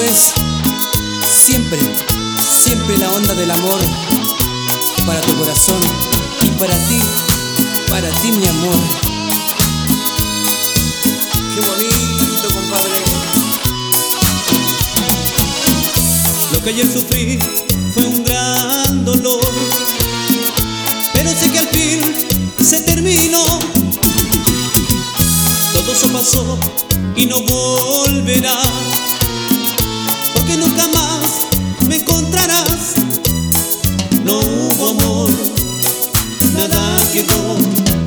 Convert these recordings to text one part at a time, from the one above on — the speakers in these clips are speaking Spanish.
es siempre, siempre la onda del amor para tu corazón y para ti mi amor. Qué bonito, compadre. Lo que ayer sufrí fue un gran dolor, pero sé que al fin se terminó. Todo eso pasó y no volverá, porque nunca más me encontrarás. No hubo amor, nada quedó.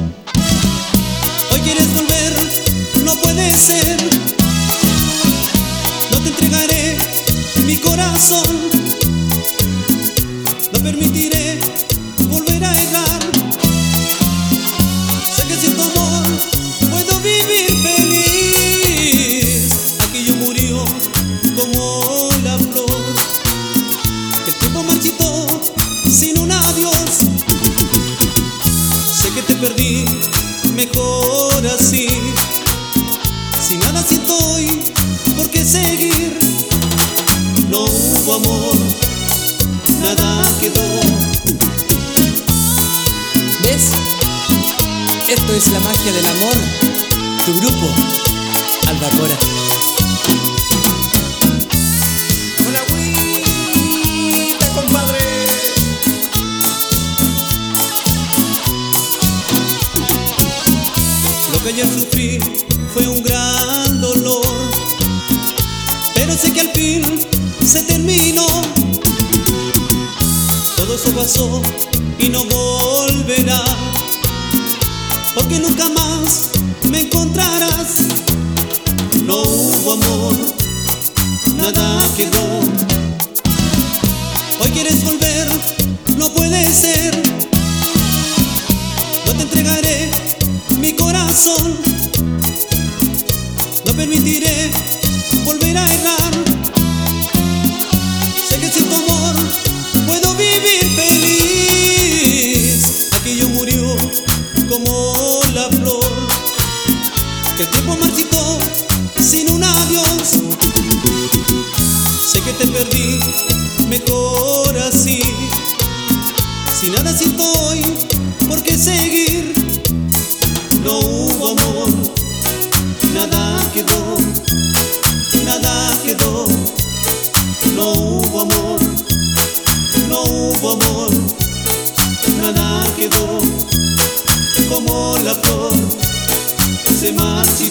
Hoy quieres volver, no puede ser. No te entregaré mi corazón, no permitiré volver a errar. Sé que sin tu amor puedo vivir feliz. Aquello murió como la flor, que el tiempo marchitó sin un adiós. Sé que te perdí, mejor así. Si nada siento hoy, ¿por qué seguir? No hubo amor, nada quedó. ¿Ves? Esto es la magia del amor. Tu grupo, Albacora. Con la agüita, compadre. Lo que ayer sufrí fue un gran dolor, pero sé que al fin se terminó. Todo eso pasó y no volverá, porque nunca más me encontrarás. No hubo amor, nada quedó. Hoy quieres volver, no puede ser. No te entregaré mi corazón, no permitiré volver a errar. Sé que sin tu amor puedo vivir feliz. Aquello murió como la flor, que el tiempo marchitó sin un adiós. Sé que te perdí, mejor así. Si nada siento hoy, ¿por qué seguir? No hubo amor, nada quedó, nada quedó. No hubo amor, no hubo amor, nada quedó. Como la flor se marchitó.